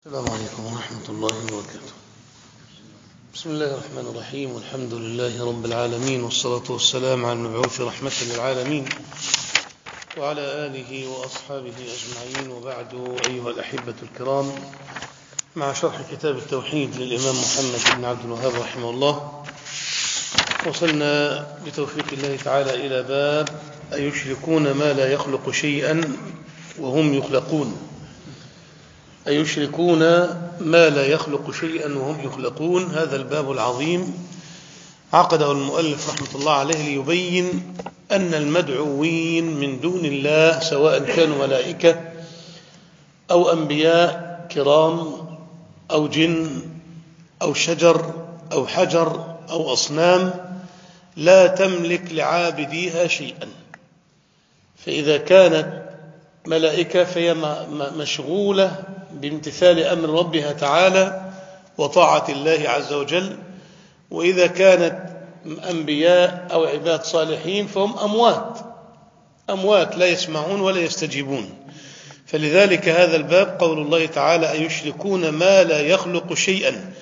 السلام عليكم ورحمة الله وبركاته. بسم الله الرحمن الرحيم، والحمد لله رب العالمين، والصلاة والسلام على المبعوث رحمة للعالمين وعلى آله وأصحابه أجمعين، وبعد. أيها الأحبة الكرام، مع شرح كتاب التوحيد للإمام محمد بن عبد الوهاب رحمه الله، وصلنا بتوفيق الله تعالى إلى باب أيشركون ما لا يخلق شيئا وهم يخلقون. أيشركون ما لا يخلق شيئا وهم يخلقون. هذا الباب العظيم عقده المؤلف رحمة الله عليه ليبين أن المدعوين من دون الله، سواء كانوا ملائكة أو أنبياء كرام أو جن أو شجر أو حجر أو أصنام، لا تملك لعابديها شيئا. فإذا كانت ملائكة فهي مشغولة بامتثال أمر ربها تعالى وطاعة الله عز وجل، وإذا كانت أنبياء أو عباد صالحين فهم أموات لا يسمعون ولا يستجيبون. فلذلك هذا الباب قول الله تعالى أيشركون ما لا يخلق شيئا.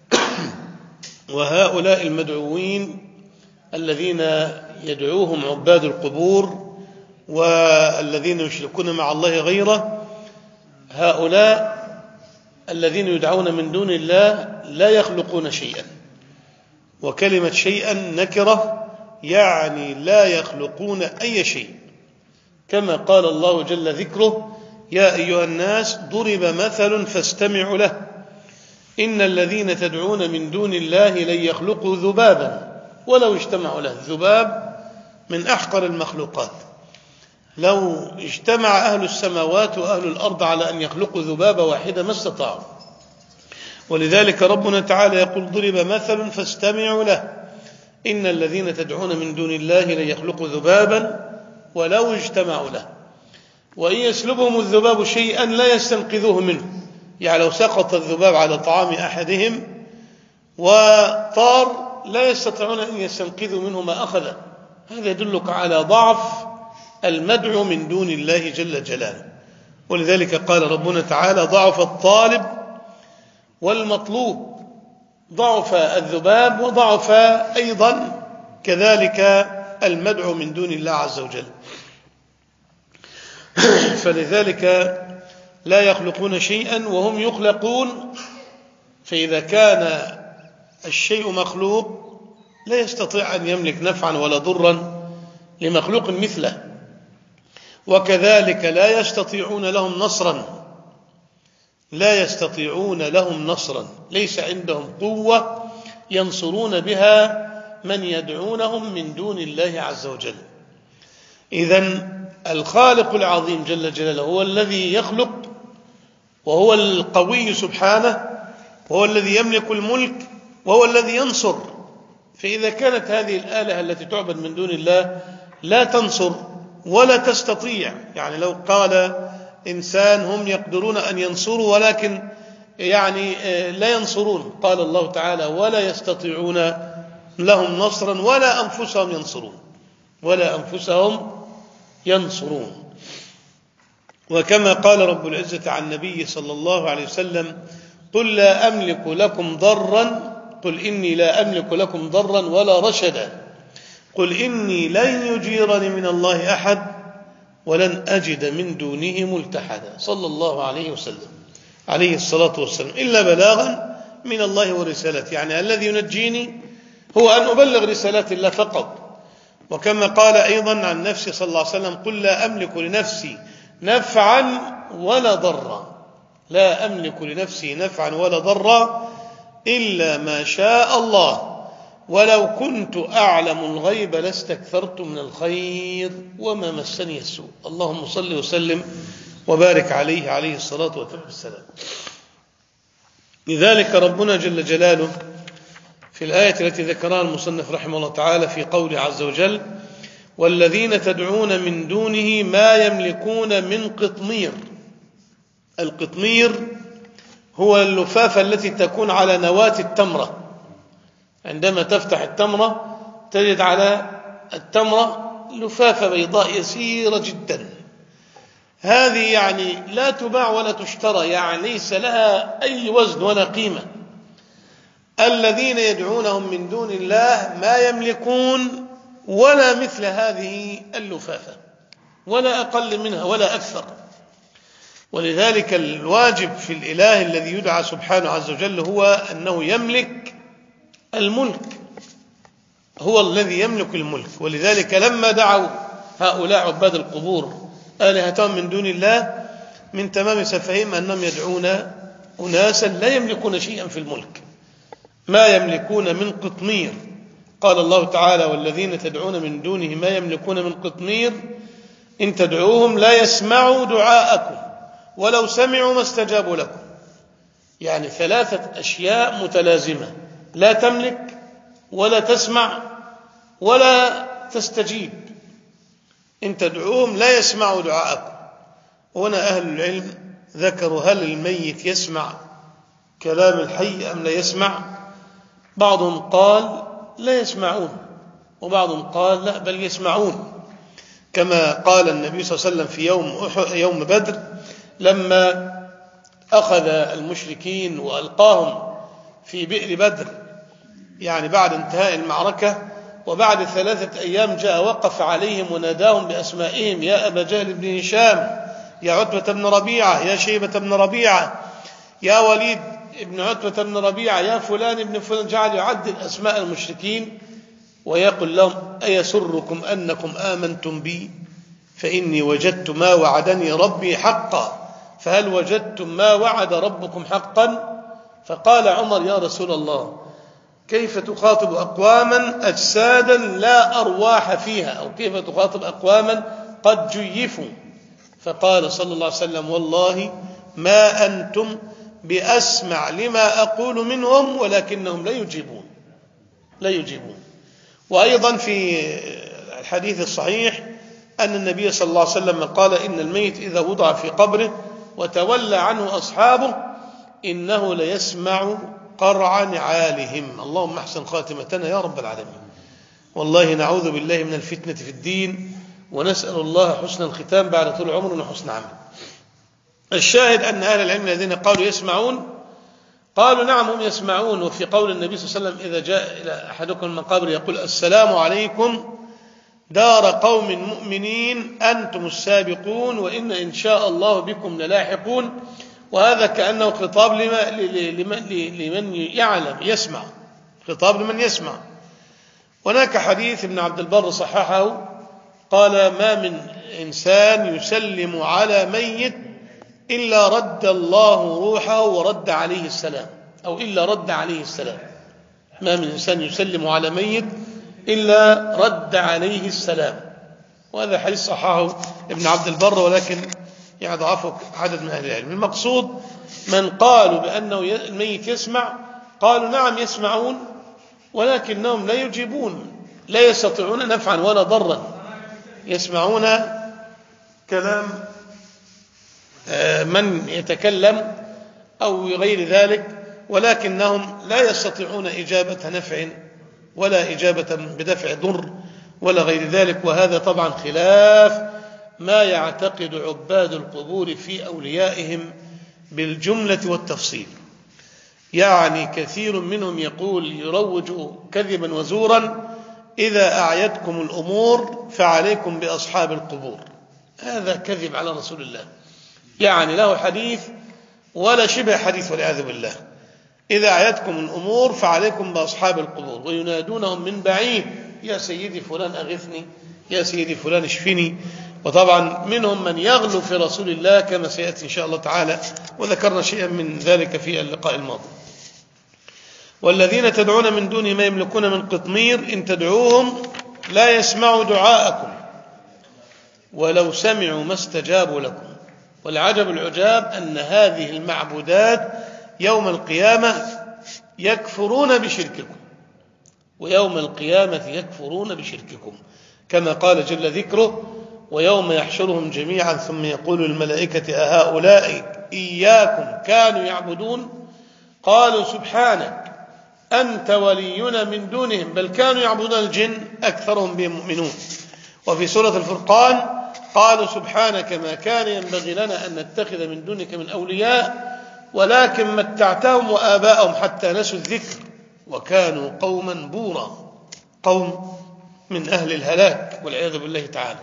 وهؤلاء المدعوين الذين يدعوهم عباد القبور والذين يشركون مع الله غيره، هؤلاء الذين يدعون من دون الله لا يخلقون شيئا. وكلمة شيئا نكرة، يعني لا يخلقون أي شيء، كما قال الله جل ذكره: يا أيها الناس ضرب مثل فاستمعوا له إن الذين تدعون من دون الله لن يخلقوا ذبابا ولو اجتمعوا له. الذباب من أحقر المخلوقات، لو اجتمع أهل السماوات وأهل الأرض على أن يخلقوا ذبابة واحدة ما استطاعوا. ولذلك ربنا تعالى يقول: ضرب مثل فاستمعوا له إن الذين تدعون من دون الله لن يخلقوا ذبابا ولو اجتمعوا له وإن يسلبهم الذباب شيئا لا يستنقذوه منه. يعني لو سقط الذباب على طعام أحدهم وطار لا يستطيعون أن يستنقذوا منه ما أخذ. هذا يدلك على ضعف المدعو من دون الله جل جلاله. ولذلك قال ربنا تعالى: ضعف الطالب والمطلوب. ضعف الذباب وضعف أيضا كذلك المدعو من دون الله عز وجل. فلذلك لا يخلقون شيئا وهم يخلقون. فإذا كان الشيء مخلوق لا يستطيع أن يملك نفعا ولا ضرا لمخلوق مثله، وكذلك لا يستطيعون لهم نصرا، ليس عندهم قوة ينصرون بها من يدعونهم من دون الله عز وجل. إذن الخالق العظيم جل جلاله هو الذي يخلق، وهو القوي سبحانه، وهو الذي يملك الملك، وهو الذي ينصر. فإذا كانت هذه الآلهة التي تعبد من دون الله لا تنصر ولا تستطيع، يعني لو قال إنسان هم يقدرون أن ينصروا ولكن يعني لا ينصرون، قال الله تعالى: ولا يستطيعون لهم نصرا ولا أنفسهم ينصرون. وكما قال رب العزة عن النبي صلى الله عليه وسلم: قل لا أملك لكم ضرا، قل إني لا أملك لكم ضرا ولا رشدا، قل إني لن يجيرني من الله أحد ولن أجد من دونه ملتحدا. صلى الله عليه وسلم عليه الصلاة والسلام: إلا بلاغا من الله ورسالته. يعني الذي ينجيني هو أن أبلغ رسالات الله فقط. وكما قال أيضا عن نفسه صلى الله عليه وسلم: قل لا أملك لنفسي نفعا ولا ضرا، لا أملك لنفسي نفعا ولا ضرا إلا ما شاء الله، ولو كنت أعلم الغيب لاستكثرت من الخير وما مسني السوء. اللهم صل وسلم وبارك عليه الصلاة والسلام. لذلك ربنا جل جلاله في الآية التي ذكرها المصنف رحمه الله تعالى في قوله عز وجل: والذين تدعون من دونه ما يملكون من قطمير. القطمير هو اللفافة التي تكون على نواة التمرة. عندما تفتح التمرة تجد على التمرة لفافة بيضاء يسيرة جدا، هذه يعني لا تباع ولا تشترى، يعني ليس لها أي وزن ولا قيمة. الذين يدعونهم من دون الله ما يملكون ولا مثل هذه اللفافة، ولا أقل منها ولا أكثر. ولذلك الواجب في الإله الذي يدعى سبحانه عز وجل هو أنه يملك الملك، هو الذي يملك الملك. ولذلك لما دعوا هؤلاء عباد القبور آلهتهم من دون الله، من تمام سفههم أنهم يدعون أناسا لا يملكون شيئا في الملك، ما يملكون من قطمير. قال الله تعالى: والذين تدعون من دونه ما يملكون من قطمير إن تدعوهم لا يسمعوا دعاءكم ولو سمعوا ما استجابوا لكم. يعني ثلاثة أشياء متلازمة: لا تملك ولا تسمع ولا تستجيب. إن تدعوهم لا يسمعوا دعاءكم. هنا أهل العلم ذكروا: هل الميت يسمع كلام الحي أم لا يسمع؟ بعضهم قال لا يسمعون، وبعضهم قال لا بل يسمعون، كما قال النبي صلى الله عليه وسلم في يوم بدر لما أخذ المشركين وألقاهم في بئر بدر، يعني بعد انتهاء المعركة، وبعد 3 أيام جاء وقف عليهم وناداهم بأسمائهم: يا أبا جهل بن هشام، يا عتبة بن ربيعة، يا شيبة بن ربيعة، يا وليد ابن عتبة بن ربيعة، يا فلان ابن فلان. جعل يعدل أسماء المشركين ويقول لهم: أيسركم أنكم آمنتم بي فإني وجدت ما وعدني ربي حقا، فهل وجدتم ما وعد ربكم حقا؟ فقال عمر: يا رسول الله، كيف تخاطب أقواما أجسادا لا أرواح فيها، أو كيف تخاطب أقواما قد جيفوا؟ فقال صلى الله عليه وسلم: والله ما أنتم بأسمع لما أقول منهم ولكنهم لا يجيبون. وأيضا في الحديث الصحيح أن النبي صلى الله عليه وسلم قال: إن الميت إذا وضع في قبره وتولى عنه أصحابه إنه ليسمع قرع نعالهم. اللهم احسن خاتمتنا يا رب العالمين. والله نعوذ بالله من الفتنة في الدين، ونسأل الله حسن الختام بعد طول عمر وحسن عمل. الشاهد أن أهل العلم الذين قالوا يسمعون قالوا نعم هم يسمعون. وفي قول النبي صلى الله عليه وسلم: إذا جاء إلى أحدكم المقابر يقول: السلام عليكم دار قوم مؤمنين أنتم السابقون وإن إن شاء الله بكم للاحقون. وهذا كأنه خطاب لمن يعلم يسمع، خطاب لمن يسمع. هناك حديث ابن عبد البر صححه، قال: ما من إنسان يسلم على ميت إلا رد الله روحه ورد عليه السلام، أو إلا رد عليه السلام. ما من إنسان يسلم على ميت إلا رد عليه السلام. وهذا حديث صححه ابن عبد البر، ولكن يضعفه عدد من أهل العلم. المقصود من قالوا بأنه الميت يسمع قالوا نعم يسمعون، ولكنهم لا يجيبون، لا يستطيعون نفعا ولا ضرا. يسمعون كلام من يتكلم أو غير ذلك، ولكنهم لا يستطيعون إجابة نفع ولا إجابة بدفع ضر ولا غير ذلك. وهذا طبعا خلاف ما يعتقد عباد القبور في أوليائهم بالجملة والتفصيل. يعني كثير منهم يقول يروج كذبا وزورا: إذا أعيتكم الأمور فعليكم بأصحاب القبور. هذا كذب على رسول الله، يعني له حديث ولا شبه حديث والعياذ بالله. إذا أعيتكم الأمور فعليكم بأصحاب القبور، وينادونهم من بعيد: يا سيدي فلان أغثني، يا سيدي فلان اشفني. وطبعا منهم من يغلو في رسول الله كما سيأتي إن شاء الله تعالى، وذكرنا شيئا من ذلك في اللقاء الماضي. والذين تدعون من دونه ما يملكون من قطمير إن تدعوهم لا يسمعوا دعاءكم ولو سمعوا ما استجابوا لكم. والعجب العجاب أن هذه المعبودات يوم القيامة يكفرون بشرككم، ويوم القيامة يكفرون بشرككم، كما قال جل ذكره: ويوم يحشرهم جميعا ثم يقول الملائكة أهؤلاء إياكم كانوا يعبدون قالوا سبحانك أنت ولينا من دونهم بل كانوا يعبدون الجن أكثرهم بهم مؤمنون. وفي سورة الفرقان قالوا سبحانك ما كان ينبغي لنا أن نتخذ من دونك من أولياء ولكن متعتهم وآباءهم حتى نسوا الذكر وكانوا قوما بورا، قوم من أهل الهلاك والعياذ بالله تعالى.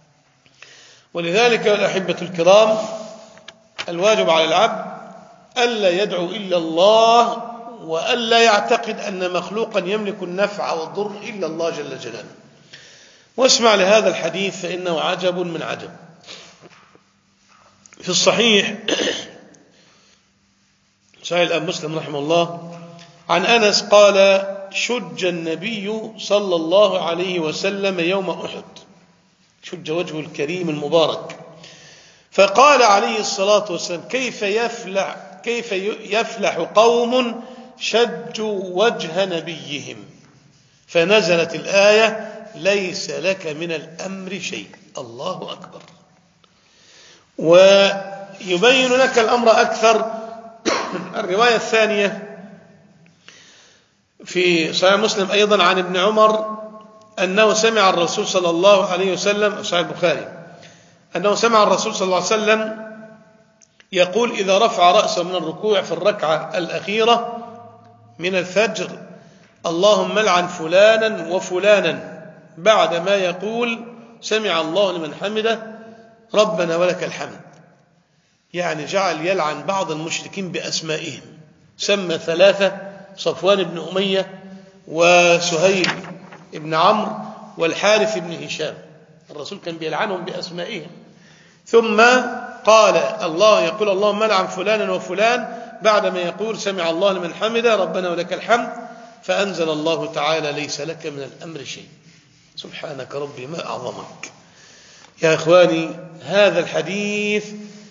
ولذلك الأحبة الكرام الواجب على العبد ألا يدعو إلا الله وألا يعتقد أن مخلوقا يملك النفع والضر إلا الله جل جلاله. واسمع لهذا الحديث فإنه عجب من عجب. في الصحيح صحيح الإمام مسلم رحمه الله عن أنس قال شج النبي صلى الله عليه وسلم يوم أحد، شج وجهه الكريم المبارك، فقال عليه الصلاة والسلام كيف يفلح قوم شجوا وجه نبيهم، فنزلت الآية ليس لك من الأمر شيء. الله أكبر. ويبين لك الأمر أكثر الرواية الثانية في صحيح مسلم أيضا عن ابن عمر أنه سمع الرسول صلى الله عليه وسلم، صحيح البخاري، أنه سمع الرسول صلى الله عليه وسلم يقول إذا رفع رأسه من الركوع في الركعة الأخيرة من الفجر اللهم لعن فلانا وفلانا، بعد ما يقول سمع الله لمن حمده ربنا ولك الحمد. يعني جعل يلعن بعض المشركين بأسمائهم، سمى ثلاثة: صفوان بن أمية وسهيل بن عمرو والحارث بن هشام. الرسول كان بيلعنهم بأسمائهم، ثم قال الله يقول اللهم لعن فلانا وفلان بعد ما يقول سمع الله لمن حمده ربنا ولك الحمد، فأنزل الله تعالى ليس لك من الأمر شيء. سبحانك ربي ما أعظمك. يا إخواني هذا الحديث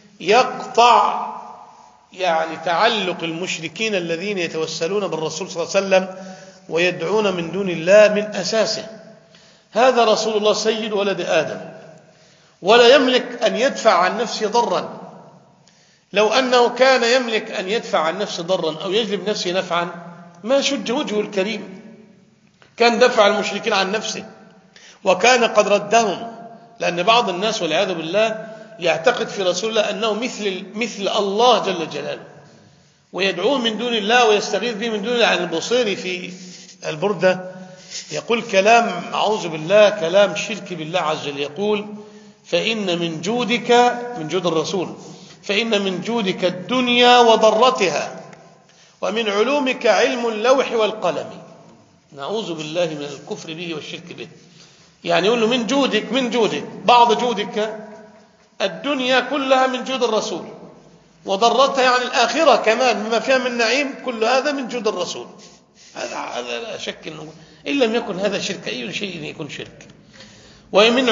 يقطع يعني تعلق المشركين الذين يتوسلون بالرسول صلى الله عليه وسلم ويدعون من دون الله من أساسه. هذا رسول الله سيد ولد آدم ولا يملك أن يدفع عن نفسه ضرا. لو أنه كان يملك أن يدفع عن نفسه ضرا أو يجلب نفسه نفعا ما شج وجهه الكريم، كان دفع المشركين عن نفسه وكان قد ردهم. لأن بعض الناس والعياذ بالله يعتقد في رسول الله أنه مثل الله جل جلاله ويدعوه من دون الله ويستغيث به من دون الله. عن البصيري في البردة يقول كلام أعوذ بالله، كلام شرك بالله عز وجل، يقول فإن من جودك، من جود الرسول، فإن من جودك الدنيا وضرتها ومن علومك علم اللوح والقلم. نعوذ بالله من الكفر به والشرك به. يعني يقول له من جودك بعض جودك الدنيا كلها من جود الرسول، وضرتها يعني الآخرة كمان بما فيها من نعيم، كل هذا من جود الرسول. هذا لا شك إنه إن لم يكن هذا شرك أي شيء يكون شرك. ومن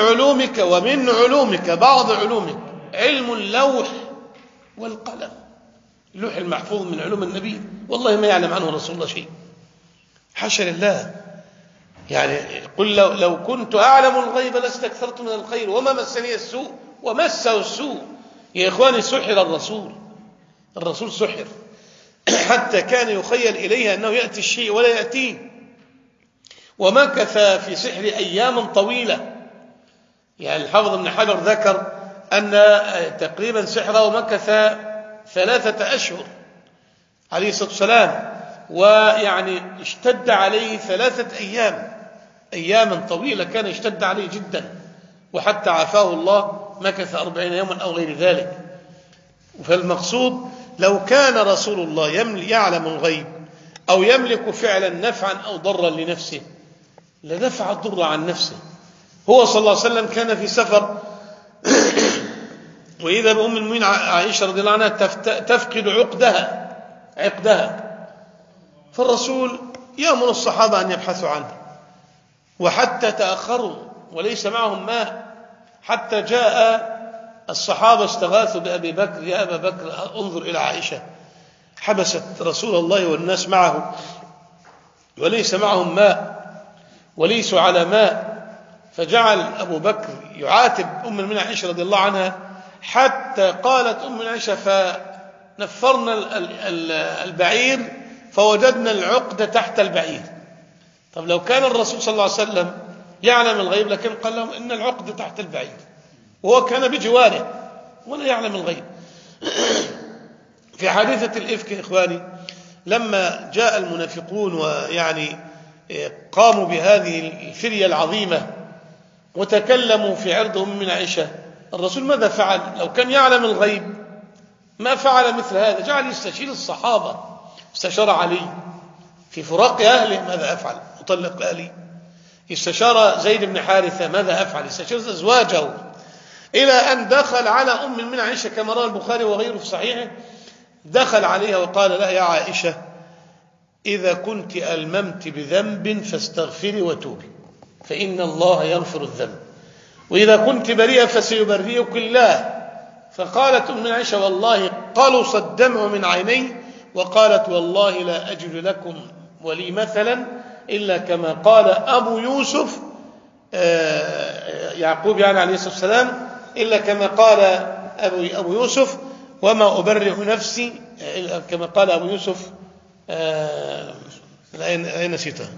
علومك بعض علومك علم اللوح والقلم. اللوح المحفوظ من علوم النبي والله ما يعلم عنه رسول الله شيء، حاشا لله. يعني قل لو كنت أعلم الغيب لاستكثرت من الخير وما مسني السوء ومسه السوء. يا إخواني سحر الرسول سحر حتى كان يخيل إليه أنه يأتي الشيء ولا يأتيه، ومكث في سحر أيام طويلة. يعني الحافظ ابن حجر ذكر أن تقريبا سحره مكث 3 أشهر عليه الصلاة والسلام، ويعني اشتد عليه 3 أياما طويلة كان اشتد عليه جدا، وحتى عافاه الله مكث 40 يوما أو غير ذلك. فالمقصود لو كان رسول الله يعلم الغيب أو يملك فعلا نفعا أو ضرا لنفسه لدفع الضر عن نفسه. هو صلى الله عليه وسلم كان في سفر وإذا بأم المؤمنين عائشة رضي الله عنها تفقد عقدها، فالرسول يأمر الصحابة أن يبحثوا عنه، وحتى تأخروا وليس معهم ماء، حتى جاء الصحابة استغاثوا بأبي بكر: يا أبا بكر انظر إلى عائشة حبست رسول الله والناس معه وليس معهم ماء وليسوا على ماء. فجعل أبو بكر يعاتب أم المؤمنين عائشة رضي الله عنها، حتى قالت أم عائشة فنفرنا البعير فوجدنا العقدة تحت البعير. طب لو كان الرسول صلى الله عليه وسلم يعلم الغيب لكن قال لهم إن العقدة تحت البعير، وهو كان بجواره ولا يعلم الغيب. في حادثة الإفك يا إخواني، لما جاء المنافقون ويعني قاموا بهذه الفرية العظيمة وتكلموا في عرض أم عائشة، الرسول ماذا فعل؟ لو كان يعلم الغيب ما فعل مثل هذا، جعل يستشير الصحابة. استشار علي في فراق أهله، ماذا أفعل؟ أطلق أهلي. استشار زيد بن حارثة، ماذا أفعل؟ استشار أزواجه، إلى أن دخل على أم من عائشة كما روى البخاري وغيره في صحيحه، دخل عليها وقال لها: يا عائشة، إذا كنت ألممت بذنب فاستغفري وتوبي فإن الله يغفر الذنب، وإذا كنت بريئة فسيبرئك الله. فقالت أم عائشة: والله قلص الدمع من عيني، وقالت: والله لا أجد لكم ولي مثلا إلا كما قال أبو يوسف، يعقوب يعني عليه الصلاة والسلام، إلا كما قال أبو يوسف: وما أبرئ نفسي، كما قال أبو يوسف، أين نسيتها؟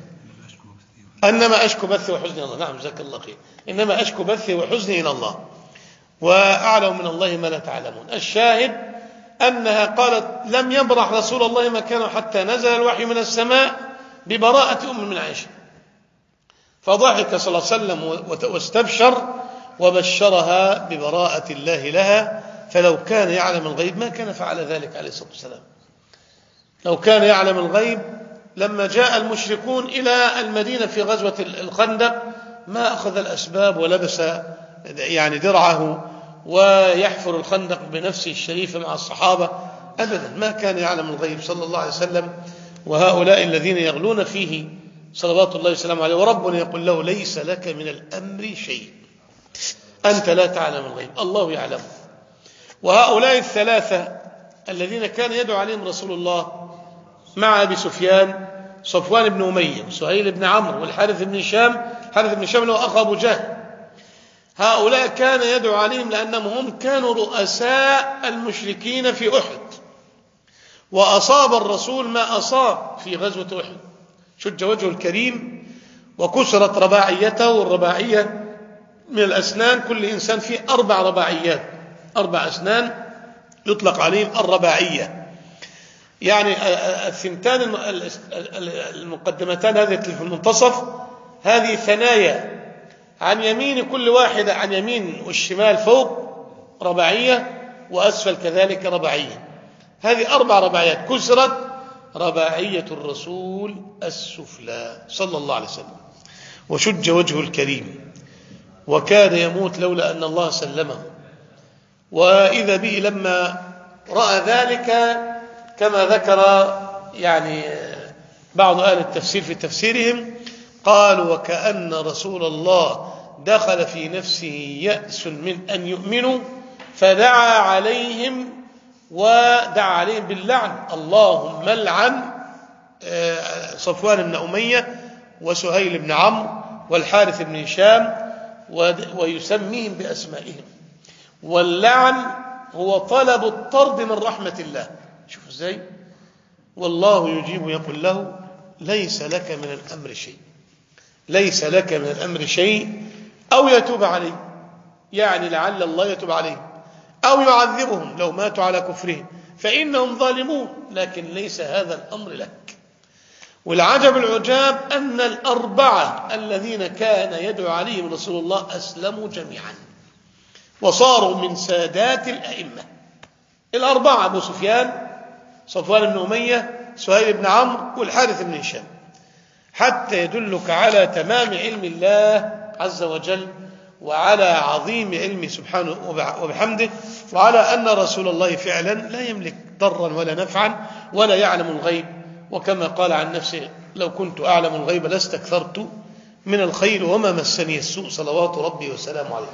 إنما أشكو بثي وحزني إلى الله. نعم، جزاك الله خير. إنما أشكو بثي وحزني إلى الله وأعلم من الله ما لا تعلمون. الشاهد أنها قالت: لم يبرح رسول الله مكانه حتى نزل الوحي من السماء ببراءة أم من عائشة. فضحك صلى الله عليه وسلم واستبشر وبشرها ببراءة الله لها. فلو كان يعلم الغيب ما كان فعل ذلك عليه الصلاة والسلام. لو كان يعلم الغيب لما جاء المشركون إلى المدينة في غزوة الخندق ما أخذ الأسباب ولبس يعني درعه ويحفر الخندق بنفسه الشريفة مع الصحابة، أبدا. ما كان يعلم الغيب صلى الله عليه وسلم. وهؤلاء الذين يغلون فيه صلوات الله وسلامه عليه، وربنا يقول له: ليس لك من الأمر شيء، أنت لا تعلم الغيب، الله يعلم. وهؤلاء الثلاثة الذين كان يدعو عليهم رسول الله مع أبي سفيان، صفوان بن أمية وسهيل بن عمرو والحارث بن هشام، حارث بن هشام له أخ أبو جهل، هؤلاء كان يدعو عليهم لأنهم هم كانوا رؤساء المشركين في أحد، وأصاب الرسول ما أصاب في غزوة أحد، شج وجهه الكريم وكسرت رباعيته. والرباعية من الأسنان، كل إنسان فيه 4 رباعيات، 4 أسنان يطلق عليهم الرباعية، يعني الثنتان المقدمتان هذه في المنتصف، هذه ثنايا عن يمين كل واحدة، عن يمين والشمال فوق رباعية، وأسفل كذلك رباعية. هذه 4 رباعيات كسرت رباعية الرسول السفلى صلى الله عليه وسلم، وشج وجهه الكريم وكاد يموت لولا أن الله سلمه. وإذا به لما رأى ذلك كما ذكر يعني بعض أهل التفسير في تفسيرهم، قالوا: وكأن رسول الله دخل في نفسه يأس من أن يؤمنوا فدعا عليهم، ودعا عليهم باللعن: اللهم لعن صفوان بن أمية وسهيل بن عمرو والحارث بن هشام، ويسميهم بأسمائهم. واللعن هو طلب الطرد من رحمة الله. شوف ازاي، والله يجيب يقول له: ليس لك من الأمر شيء، ليس لك من الأمر شيء، أو يتوب عليه، يعني لعل الله يتوب عليه، أو يعذبهم لو ماتوا على كفرهم فإنهم ظالمون، لكن ليس هذا الأمر لك. والعجب العجاب أن ال4 الذين كان يدعو عليهم رسول الله أسلموا جميعا وصاروا من سادات الأئمة. ال4: أبو سفيان، صفوان بن أمية، سهيل بن عمرو، والحارث بن هشام، حتى يدلك على تمام علم الله عز وجل، وعلى عظيم علمه سبحانه وبحمده، وعلى أن رسول الله فعلا لا يملك ضرا ولا نفعا ولا يعلم الغيب. وكما قال عن نفسه: لو كنت أعلم الغيب لاستكثرت من الخير وما مسني السوء، صلوات ربي وسلامه عليه.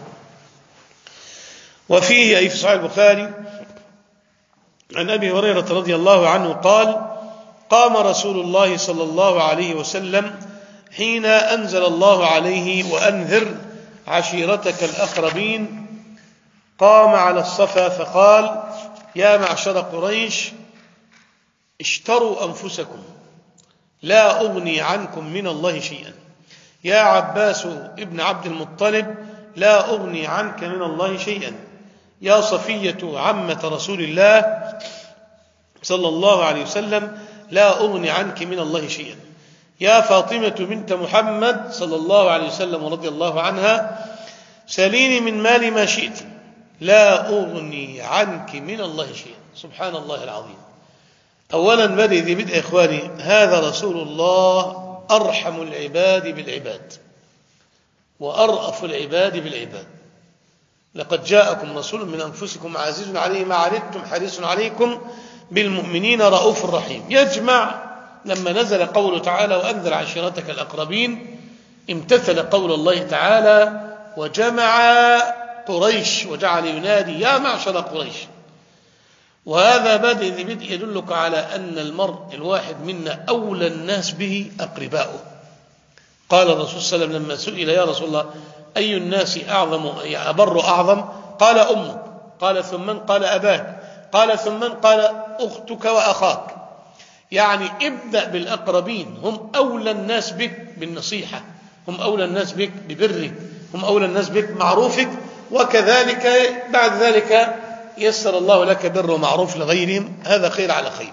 وفيه أي في صحيح البخاري عن أبي هريرة رضي الله عنه قال: قام رسول الله صلى الله عليه وسلم حين أنزل الله عليه: وأنذر عشيرتك الأقربين، قام على الصفا فقال: يا معشر قريش، اشتروا أنفسكم، لا أغني عنكم من الله شيئا. يا عباس ابن عبد المطلب، لا أغني عنك من الله شيئا. يا صفية عمة رسول الله صلى الله عليه وسلم لا أغني عنك من الله شيئا. يا فاطمة بنت محمد صلى الله عليه وسلم ورضي الله عنها سليني من مال ما شئت لا أغني عنك من الله شيئا. سبحان الله العظيم. أولا بدء إخواني، هذا رسول الله أرحم العباد بالعباد وأرأف العباد بالعباد. لقد جاءكم رسول من أنفسكم عزيز عليه ما عنتم حريص عليكم بالمؤمنين رؤوف رحيم. يجمع لما نزل قوله تعالى وأنذر عشيرتك الأقربين، امتثل قول الله تعالى وجمع قريش وجعل ينادي يا معشر قريش. وهذا بدء يدلك على أن المرء الواحد منا أولى الناس به أقرباؤه. قال الرسول صلى الله عليه وسلم لما سئل يا رسول الله أي الناس أعظم أبر أعظم؟ قال أمك. قال ثم من؟ قال أباك. قال ثم من؟ قال أختك وأخاك. يعني ابدأ بالأقربين، هم أولى الناس بك بالنصيحة، هم أولى الناس بك ببرك، هم أولى الناس بك بمعروفك، وكذلك بعد ذلك يسر الله لك بر ومعروف لغيرهم، هذا خير على خير.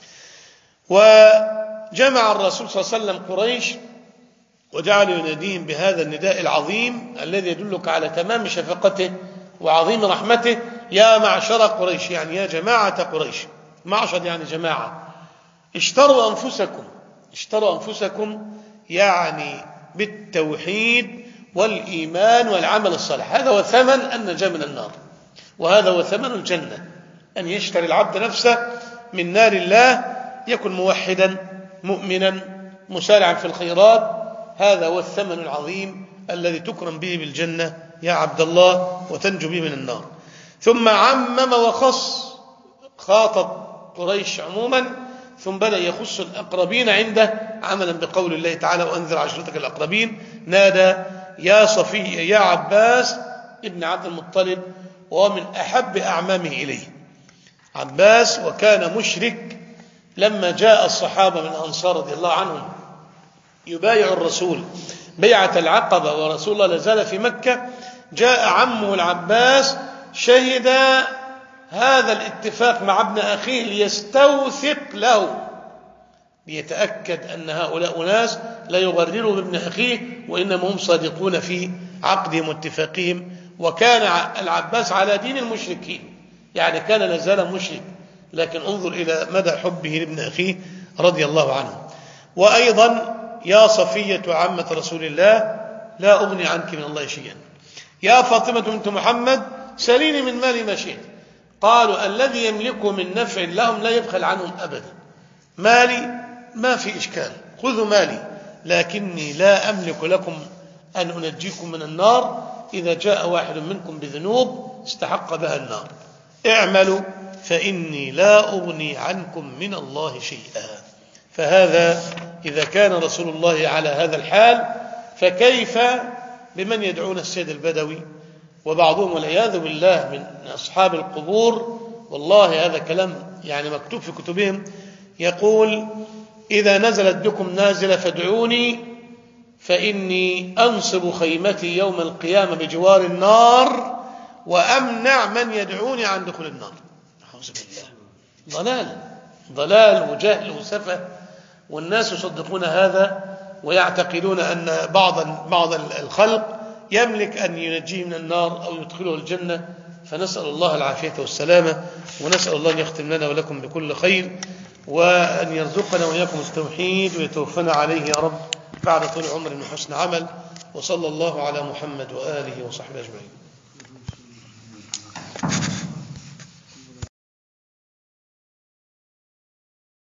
وجمع الرسول صلى الله عليه وسلم قريش وجعل يناديهم بهذا النداء العظيم الذي يدلك على تمام شفقته وعظيم رحمته. يا معشر قريش، يعني يا جماعة قريش. معشر يعني جماعة. اشتروا أنفسكم يعني بالتوحيد والإيمان والعمل الصالح. هذا هو ثمن النجاة من النار، وهذا هو ثمن الجنة، أن يشتري العبد نفسه من نار الله، يكن موحدا مؤمنا مسارعا في الخيرات. هذا هو الثمن العظيم الذي تكرم به بالجنة يا عبد الله وتنجو به من النار. ثم عمم وخص، خاطب قريش عموما، ثم بدأ يخص الأقربين عنده عملا بقول الله تعالى وأنذر عشيرتك الأقربين. نادى يا صفي يا عباس ابن عبد المطلب، وهو من أحب أعمامه إليه عباس، وكان مشرك. لما جاء الصحابة من الأنصار رضي الله عنهم يبايع الرسول بيعة العقبة ورسول الله لازال في مكة، جاء عمه العباس شهد هذا الاتفاق مع ابن أخيه ليستوثق له، ليتأكد أن هؤلاء أناس لا يغرروا بابن أخيه وإنما هم صادقون في عقدهم واتفاقهم. وكان العباس على دين المشركين، يعني كان لازال مشرك، لكن انظر إلى مدى حبه لابن أخيه رضي الله عنه. وأيضا يا صفية عمة رسول الله لا أغني عنك من الله شيئا. يا فاطمة بنت محمد سليني من مالي ما شئت. قالوا الذي يملكه من نفع لهم لا يبخل عنهم أبدا. مالي ما في إشكال، خذوا مالي، لكني لا أملك لكم أن أنجيكم من النار إذا جاء واحد منكم بذنوب استحق بها النار. اعملوا فإني لا أغني عنكم من الله شيئا. فهذا إذا كان رسول الله على هذا الحال، فكيف بمن يدعون السيد البدوي وبعضهم والعياذ بالله من أصحاب القبور؟ والله هذا كلام يعني مكتوب في كتبهم، يقول إذا نزلت بكم نازلة فادعوني فإني أنصب خيمتي يوم القيامة بجوار النار وأمنع من يدعوني عن دخول النار. أعوذ بالله. ضلال وجهل وسفه، والناس يصدقون هذا ويعتقدون أن بعض الخلق يملك أن ينجيه من النار أو يدخله الجنة. فنسأل الله العافية والسلامة، ونسأل الله أن يختم لنا ولكم بكل خير، وأن يرزقنا وإياكم التوحيد ويتوفنا عليه يا رب بعد طول عمر وحسن عمل. وصلى الله على محمد وآله وصحبه أجمعين.